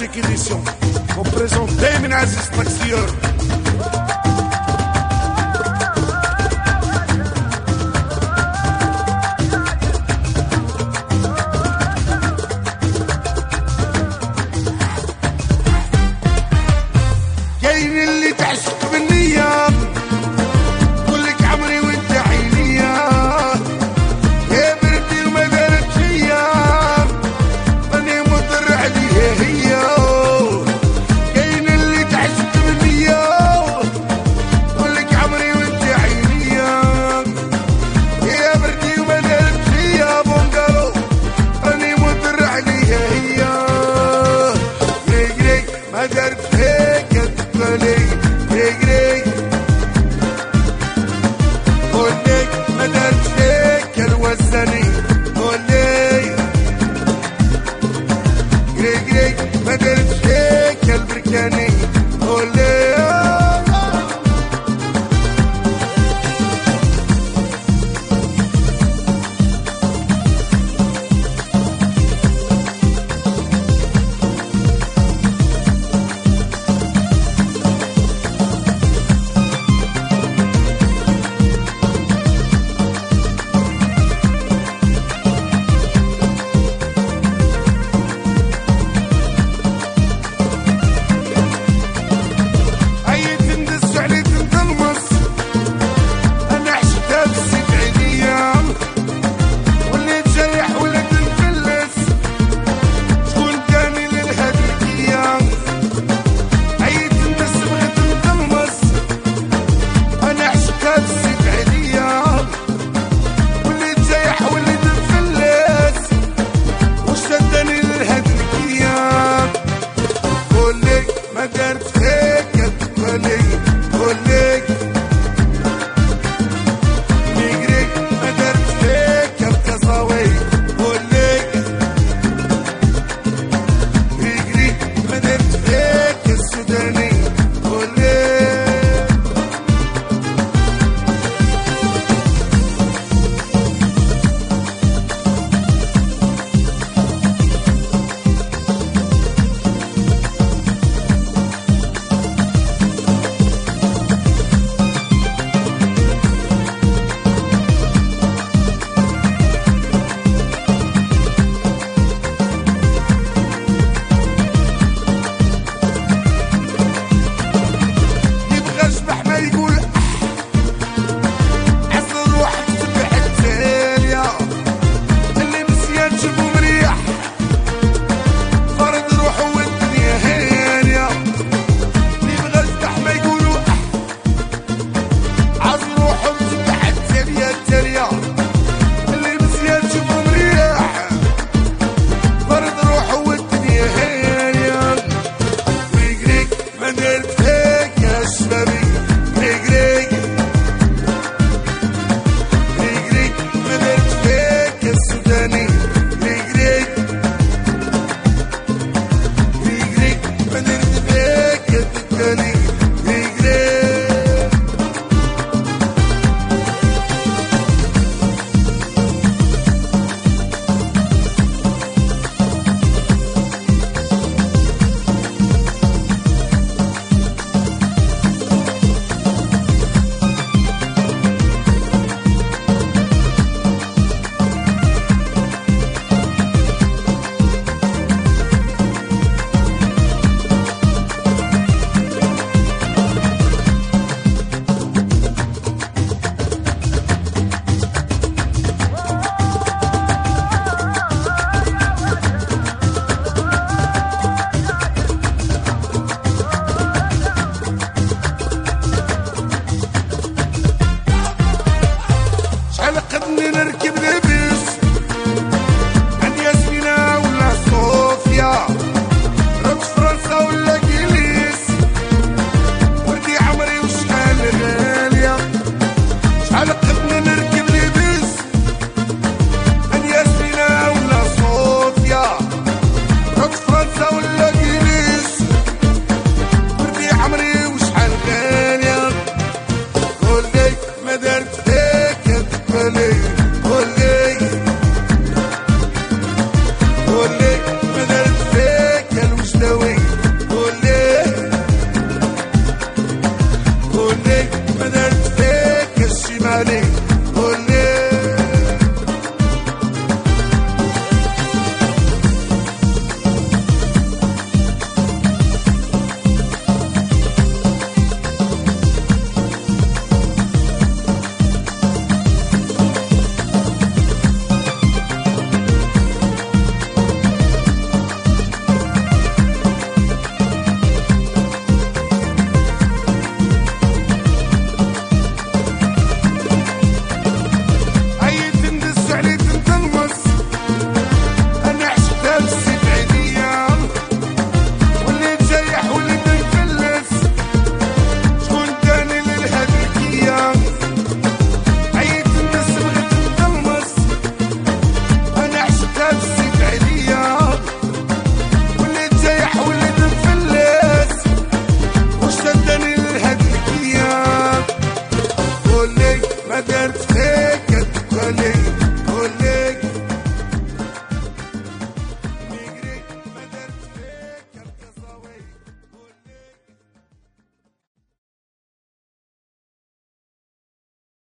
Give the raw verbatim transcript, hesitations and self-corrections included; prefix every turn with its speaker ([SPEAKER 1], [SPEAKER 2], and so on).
[SPEAKER 1] Magic Edition, وبريزونتي من عزيز تاكسيور. كاين اللي تعشق بالنية تقولك عمري وانت عينيا، يا بردي وما دارت فيا راني مضر عليها هي. كاين اللي تعشق بالنية تقولك عمري وانت عينيا، يا بردي وما دارت فيا بونقالو راني مضر عليها هي. ريق ريق ما دارت فيك قولي ريق ريق، قولي ما دارت فيك الوزني، قولي ريق ريق ما دارت فيك البركاني، قولي ما دارت هيك تقولي قولي